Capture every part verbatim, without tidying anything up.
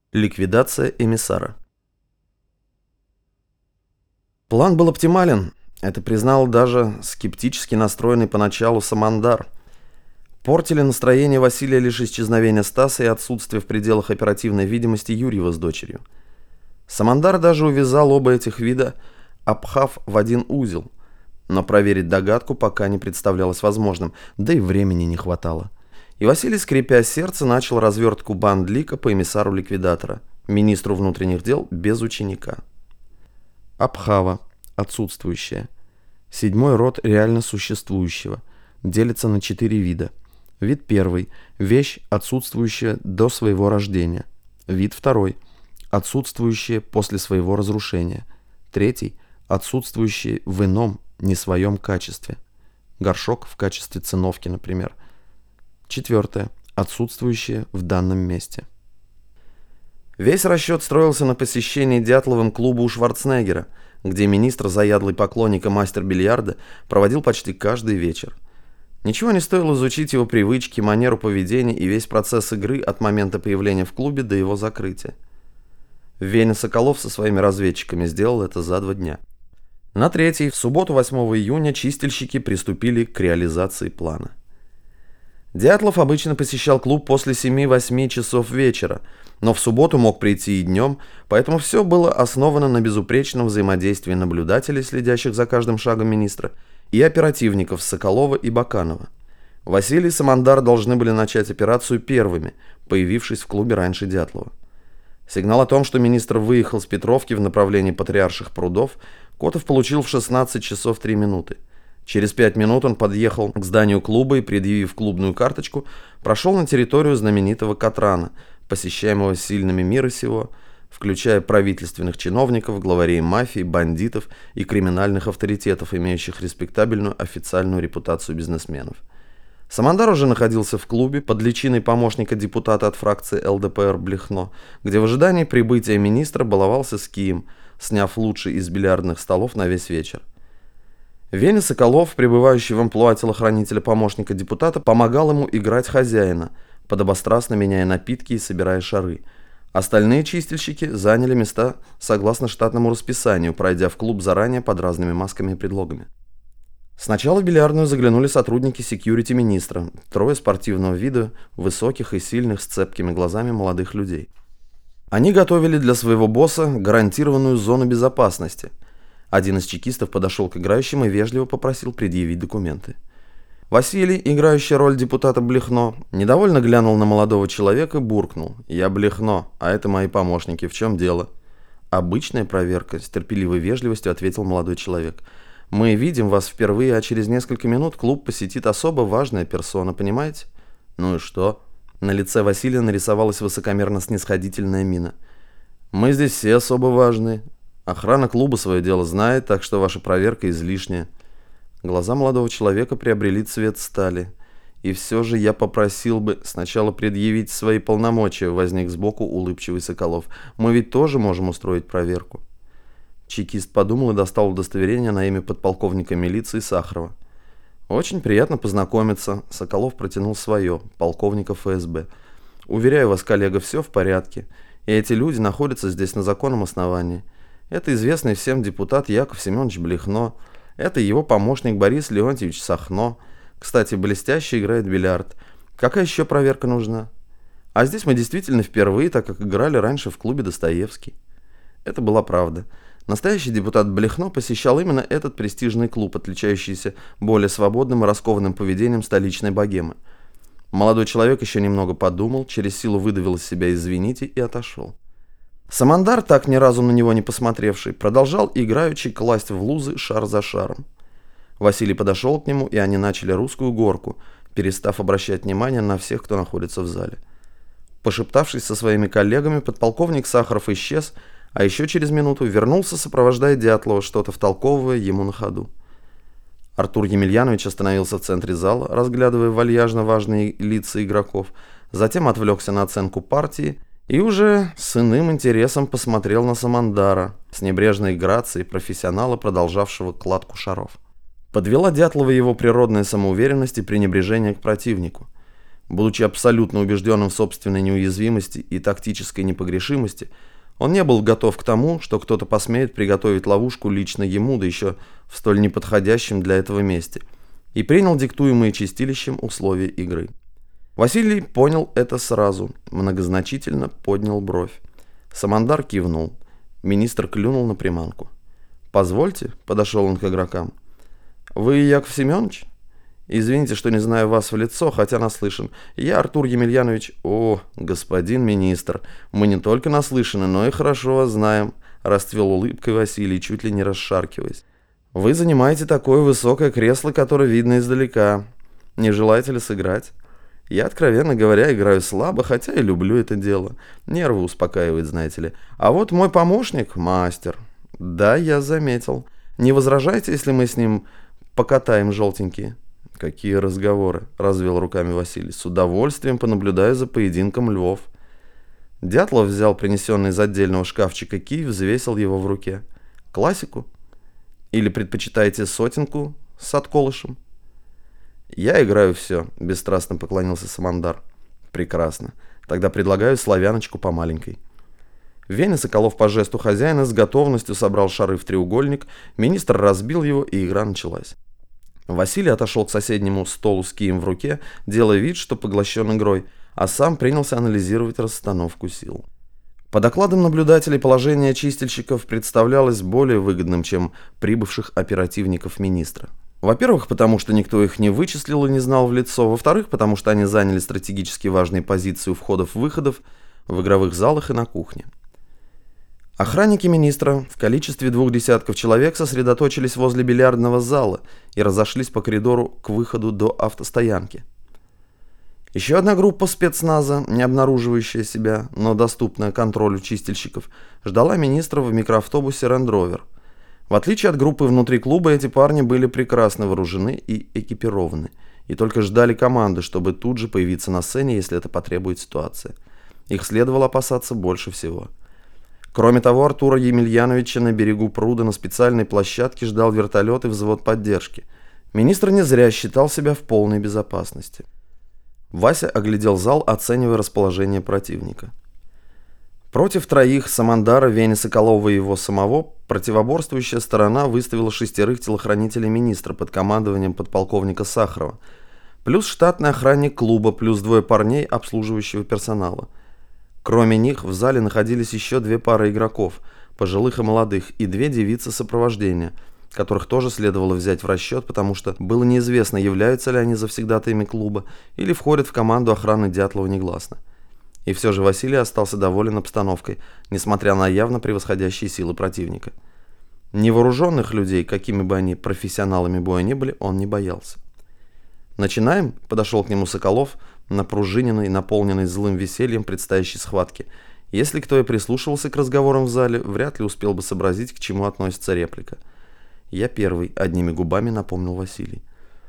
Ликвидация эмиссара. План был оптимален. Это признал даже скептически настроенный поначалу Самандар. Портили настроение Василия лишь исчезновение Стаса и отсутствие в пределах оперативной видимости Юрьева с дочерью. Самандар даже увязал оба этих вида, обхав в один узел. Но проверить догадку пока не представлялось возможным, да и времени не хватало. И Василий, скрипя сердце, начал развертку бандлика по эмиссару ликвидатора, министру внутренних дел без ученика. Абхава, отсутствующая. Седьмой род реально существующего. Делится на четыре вида. Вид первый. Вещь, отсутствующая до своего рождения. Вид второй. Отсутствующая после своего разрушения. Третий. Отсутствующий в ином, не своем качестве. Горшок в качестве циновки, например. Четвертое. Отсутствующее в данном месте. Весь расчет строился на посещении Дятловым клуба у Шварценеггера, где министр, заядлый поклонник и мастер бильярда, проводил почти каждый вечер. Ничего не стоило изучить его привычки, манеру поведения и весь процесс игры от момента появления в клубе до его закрытия. Веня Соколов со своими разведчиками сделал это за два дня. На третий, в субботу восьмого июня, чистильщики приступили к реализации плана. Дятлов обычно посещал клуб после семи-восьми часов вечера, но в субботу мог прийти и днем, поэтому все было основано на безупречном взаимодействии наблюдателей, следящих за каждым шагом министра, и оперативников Соколова и Баканова. Василий и Самандар должны были начать операцию первыми, появившись в клубе раньше Дятлова. Сигнал о том, что министр выехал с Петровки в направлении Патриарших прудов, Котов получил в шестнадцать часов три минуты. Через пять минут он подъехал к зданию клуба и, предъявив клубную карточку, прошел на территорию знаменитого Катрана, посещаемого сильными мира сего, включая правительственных чиновников, главарей мафии, бандитов и криминальных авторитетов, имеющих респектабельную официальную репутацию бизнесменов. Самандар уже находился в клубе под личиной помощника депутата от фракции эл дэ пэ эр Блехно, где в ожидании прибытия министра баловался с кием, сняв лучший из бильярдных столов на весь вечер. Веня Соколов, пребывающий в амплуа телохранителя помощника депутата, помогал ему играть хозяина, подобострастно меняя напитки и собирая шары. Остальные чистильщики заняли места согласно штатному расписанию, пройдя в клуб заранее под разными масками и предлогами. Сначала в бильярдную заглянули сотрудники секьюрити министра, трое спортивного вида, высоких и сильных, с цепкими глазами молодых людей. Они готовили для своего босса гарантированную зону безопасности. Один из чекистов подошел к играющим и вежливо попросил предъявить документы. Василий, играющий роль депутата Блехно, недовольно глянул на молодого человека и буркнул: «Я Блехно, а это мои помощники, в чем дело?» «Обычная проверка», — с терпеливой вежливостью ответил молодой человек. «Мы видим вас впервые, а через несколько минут клуб посетит особо важная персона, понимаете?» «Ну и что?» На лице Василия нарисовалась высокомерно-снисходительная мина. «Мы здесь все особо важные. Охрана клуба свое дело знает, так что ваша проверка излишняя». Глаза молодого человека приобрели цвет стали. «И все же я попросил бы сначала предъявить свои полномочия», — возник сбоку улыбчивый Соколов. «Мы ведь тоже можем устроить проверку». Чекист подумал и достал удостоверение на имя подполковника милиции Сахарова. «Очень приятно познакомиться», — Соколов протянул свое, полковника эф эс бэ. «Уверяю вас, коллега, все в порядке, и эти люди находятся здесь на законном основании. Это известный всем депутат Яков Семенович Блехно, это его помощник Борис Леонтьевич Сахно. Кстати, блестяще играет в бильярд. Какая еще проверка нужна? А здесь мы действительно впервые, так как играли раньше в клубе Достоевский». Это была правда. Настоящий депутат Блехно посещал именно этот престижный клуб, отличающийся более свободным и раскованным поведением столичной богемы. Молодой человек еще немного подумал, через силу выдавил из себя «извините» и отошел. Самандар, так ни разу на него не посмотревший, продолжал играючи класть в лузы шар за шаром. Василий подошел к нему, и они начали русскую горку, перестав обращать внимание на всех, кто находится в зале. Пошептавшись со своими коллегами, подполковник Сахаров исчез, а еще через минуту вернулся, сопровождая Дятлова, что-то втолковывая ему на ходу. Артур Емельянович остановился в центре зала, разглядывая вальяжно важные лица игроков, затем отвлекся на оценку партии и уже с иным интересом посмотрел на Самандара, с небрежной грацией профессионала, продолжавшего кладку шаров. Подвела Дятлова его природная самоуверенность и пренебрежение к противнику. Будучи абсолютно убежденным в собственной неуязвимости и тактической непогрешимости, он не был готов к тому, что кто-то посмеет приготовить ловушку лично ему, да еще в столь неподходящем для этого месте, и принял диктуемые чистилищем условия игры. Василий понял это сразу, многозначительно поднял бровь. Самандар кивнул. Министр клюнул на приманку. «Позвольте», — подошел он к игрокам. «Вы Яков Семенович? Извините, что не знаю вас в лицо, хотя наслышан. Я Артур Емельянович...» «О, господин министр, мы не только наслышаны, но и хорошо вас знаем», — расцвел улыбкой Василий, чуть ли не расшаркиваясь. «Вы занимаете такое высокое кресло, которое видно издалека. Не желаете ли сыграть? Я, откровенно говоря, играю слабо, хотя и люблю это дело. Нервы успокаивает, знаете ли. А вот мой помощник — мастер. Да, я заметил. Не возражайте, если мы с ним покатаем желтенькие?» «Какие разговоры?» — развел руками Василий. «С удовольствием понаблюдаю за поединком львов». Дятлов взял принесенный из отдельного шкафчика кий, взвесил его в руке. «Классику? Или предпочитаете сотенку с отколышем?» «Я играю все», — бесстрастно поклонился Самандар. «Прекрасно. Тогда предлагаю славяночку по маленькой». В Вене Соколов по жесту хозяина с готовностью собрал шары в треугольник, министр разбил его, и игра началась. Василий отошел к соседнему столу с кием в руке, делая вид, что поглощен игрой, а сам принялся анализировать расстановку сил. По докладам наблюдателей, положение чистильщиков представлялось более выгодным, чем прибывших оперативников министра. Во-первых, потому что никто их не вычислил и не знал в лицо. Во-вторых, потому что они заняли стратегически важные позиции у входов-выходов в игровых залах и на кухне. Охранники министра в количестве двух десятков человек сосредоточились возле бильярдного зала и разошлись по коридору к выходу до автостоянки. Еще одна группа спецназа, не обнаруживающая себя, но доступная контролю чистильщиков, ждала министра в микроавтобусе Land Rover. В отличие от группы внутри клуба, эти парни были прекрасно вооружены и экипированы, и только ждали команды, чтобы тут же появиться на сцене, если это потребует ситуация. Их следовало опасаться больше всего. Кроме того, Артура Емельяновича на берегу пруда на специальной площадке ждал вертолет и взвод поддержки. Министр не зря считал себя в полной безопасности. Вася оглядел зал, оценивая расположение противника. Против троих — Самандара, Вени Соколова и его самого — противоборствующая сторона выставила шестерых телохранителей министра под командованием подполковника Сахарова, плюс штатный охранник клуба, плюс двое парней обслуживающего персонала. Кроме них в зале находились еще две пары игроков, пожилых и молодых, и две девицы сопровождения, которых тоже следовало взять в расчет, потому что было неизвестно, являются ли они завсегдатаями клуба или входят в команду охраны Дятлова негласно. И все же Василий остался доволен обстановкой, несмотря на явно превосходящие силы противника. Невооруженных людей, какими бы они профессионалами боя ни были, он не боялся. «Начинаем?» — подошел к нему Соколов, напружиненный, наполненный злым весельем предстоящей схватки. Если кто и прислушивался к разговорам в зале, вряд ли успел бы сообразить, к чему относится реплика. «Я первый», — одними губами напомнил Василий.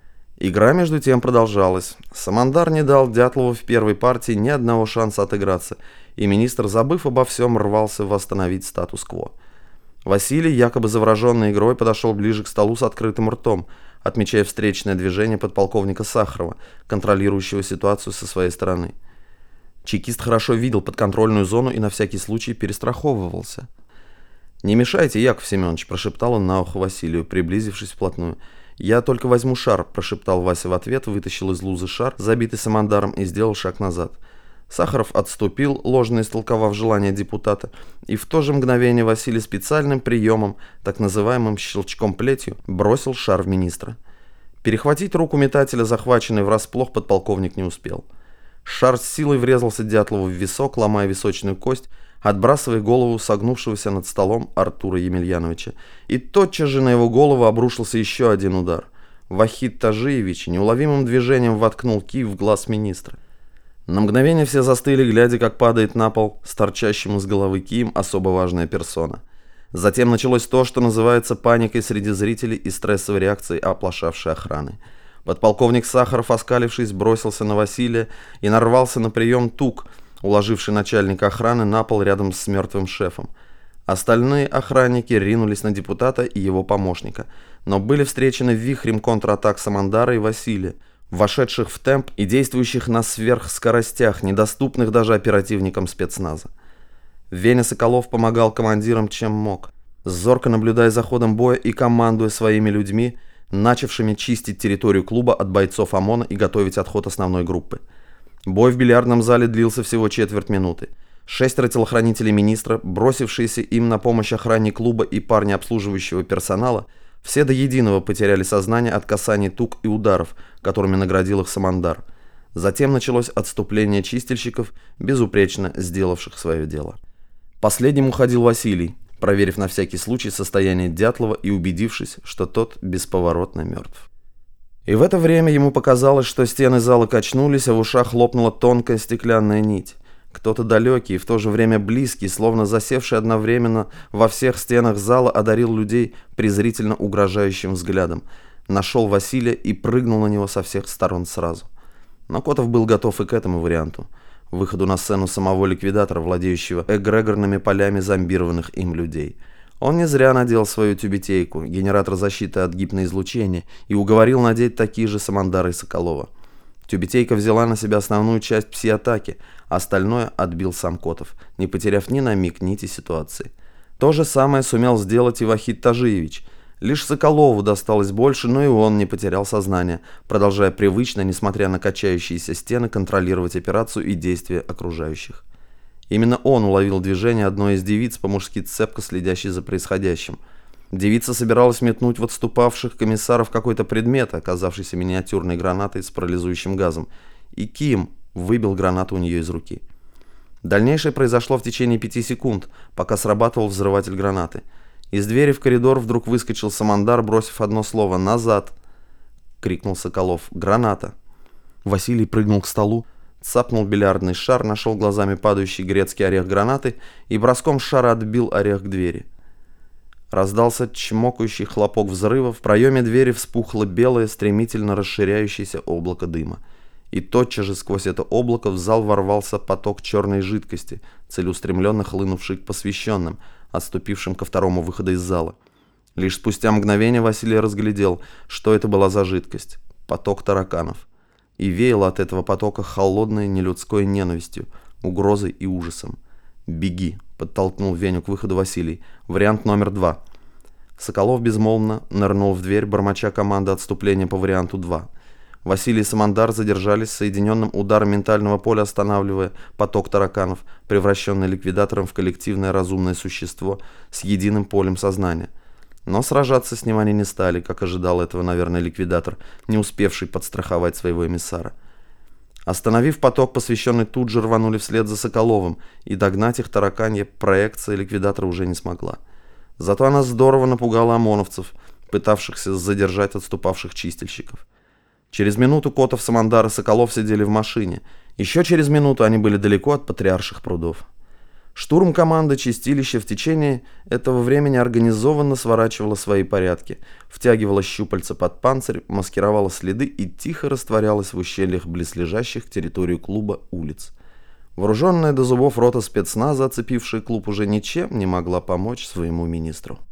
Игра между тем продолжалась. Самандар не дал Дятлову в первой партии ни одного шанса отыграться, и министр, забыв обо всем, рвался восстановить статус-кво. Василий, якобы завороженный игрой, подошел ближе к столу с открытым ртом, отмечая встречное движение подполковника Сахарова, контролирующего ситуацию со своей стороны. Чекист хорошо видел подконтрольную зону и на всякий случай перестраховывался. «Не мешайте, Яков Семенович», — прошептал он на ухо Василию, приблизившись вплотную. «Я только возьму шар», — прошептал Вася в ответ, вытащил из лузы шар, забитый Самандаром, и сделал шаг назад. Сахаров отступил, ложно истолковав желание депутата, и в то же мгновение Василий специальным приемом, так называемым щелчком плетью, бросил шар в министра. Перехватить руку метателя, захваченный врасплох, подполковник не успел. Шар с силой врезался Дятлову в висок, ломая височную кость, отбрасывая голову согнувшегося над столом Артура Емельяновича. И тотчас же на его голову обрушился еще один удар. Вахид Тажиевич неуловимым движением воткнул кий в глаз министра. На мгновение все застыли, глядя, как падает на пол с торчащим из головы кием особо важная персона. Затем началось то, что называется паникой среди зрителей и стрессовой реакцией оплошавшей охраны. Подполковник Сахаров, оскалившись, бросился на Василия и нарвался на прием тук, уложивший начальника охраны на пол рядом с мертвым шефом. Остальные охранники ринулись на депутата и его помощника, но были встречены вихрем контратак Самандара и Василия, вошедших в темп и действующих на сверхскоростях, недоступных даже оперативникам спецназа. Веня Соколов помогал командирам чем мог, зорко наблюдая за ходом боя и командуя своими людьми, начавшими чистить территорию клуба от бойцов ОМОНа и готовить отход основной группы. Бой в бильярдном зале длился всего четверть минуты. Шестеро телохранителей министра, бросившиеся им на помощь охране клуба и парни обслуживающего персонала, все до единого потеряли сознание от касаний тук и ударов, которыми наградил их Самандар. Затем началось отступление чистильщиков, безупречно сделавших свое дело. Последним уходил Василий, проверив на всякий случай состояние Дятлова и убедившись, что тот бесповоротно мертв. И в это время ему показалось, что стены зала качнулись, а в ушах хлопнула тонкая стеклянная нить. Кто-то далекий и в то же время близкий, словно засевший одновременно во всех стенах зала, одарил людей презрительно угрожающим взглядом, нашел Василия и прыгнул на него со всех сторон сразу. Но Котов был готов и к этому варианту, выходу на сцену самого ликвидатора, владеющего эгрегорными полями зомбированных им людей. Он не зря надел свою тюбетейку, генератор защиты от гипноизлучения, и уговорил надеть такие же Самандара и Соколова. Тюбетейка взяла на себя основную часть пси-атаки, остальное отбил сам Котов, не потеряв ни на миг нити ситуации. То же самое сумел сделать и Вахид Тажиевич. Лишь Соколову досталось больше, но и он не потерял сознание, продолжая привычно, несмотря на качающиеся стены, контролировать операцию и действия окружающих. Именно он уловил движение одной из девиц, по-мужски цепко следящей за происходящим. Девица собиралась метнуть в отступавших комиссаров какой-то предмет, оказавшийся миниатюрной гранатой с парализующим газом, и Ким выбил гранату у нее из руки. Дальнейшее произошло в течение пяти секунд, пока срабатывал взрыватель гранаты. Из двери в коридор вдруг выскочил Самандар, бросив одно слово «назад!» — крикнул Соколов. «Граната!» Василий прыгнул к столу, цапнул бильярдный шар, нашел глазами падающий грецкий орех гранаты и броском шара отбил орех к двери. Раздался чмокающий хлопок взрыва, в проеме двери вспухло белое, стремительно расширяющееся облако дыма. И тотчас же сквозь это облако в зал ворвался поток черной жидкости, целеустремленно хлынувший к посвященным, отступившим ко второму выходу из зала. Лишь спустя мгновение Василий разглядел, что это была за жидкость. Поток тараканов. И веяло от этого потока холодной нелюдской ненавистью, угрозой и ужасом. «Беги!» — подтолкнул Веню к выходу Василий. «Вариант номер два». Соколов безмолвно нырнул в дверь, бормоча команды отступления по варианту два. Василий и Самандар задержались, соединенным ударом ментального поля останавливая поток тараканов, превращенный ликвидатором в коллективное разумное существо с единым полем сознания. Но сражаться с ним они не стали, как ожидал этого, наверное, ликвидатор, не успевший подстраховать своего эмиссара. Остановив поток, посвященный тут же рванули вслед за Соколовым, и догнать их тараканье проекция ликвидатора уже не смогла. Зато она здорово напугала ОМОНовцев, пытавшихся задержать отступавших чистильщиков. Через минуту Котов, Самандар и Соколов сидели в машине. Еще через минуту они были далеко от Патриарших прудов. Штурм команды чистилища в течение этого времени организованно сворачивала свои порядки, втягивала щупальца под панцирь, маскировала следы и тихо растворялась в ущельях близлежащих к территории клуба улиц. Вооруженная до зубов рота спецназа, оцепившая клуб, уже ничем не могла помочь своему министру.